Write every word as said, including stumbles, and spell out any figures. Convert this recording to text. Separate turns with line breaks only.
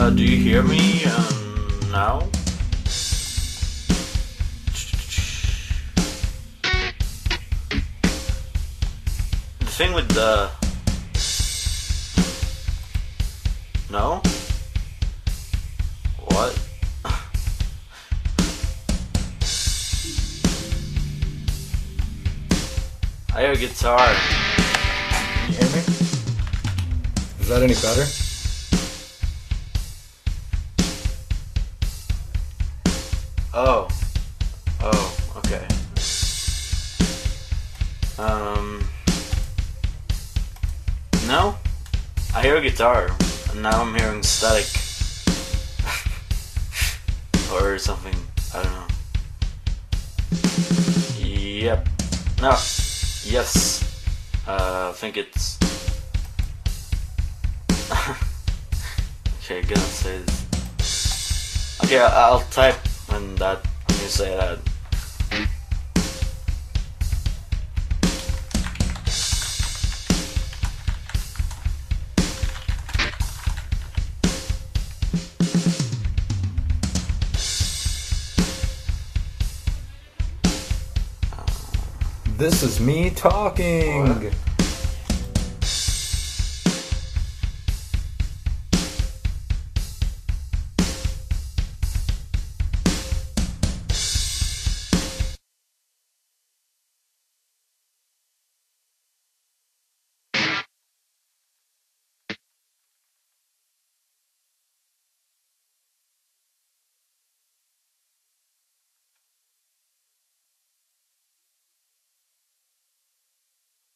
Uh, do you hear me um, now? The thing with the... No? What? I hear a guitar.
Can you hear me? Is that any better?
Oh. Oh, okay. Um. No? I hear a guitar, and now I'm hearing static. Or something. I don't know. Yep. No. Yes. Uh, I think it's... Okay, gonna say this. Okay, I'll type when that when you say that.
This is me talking.
What?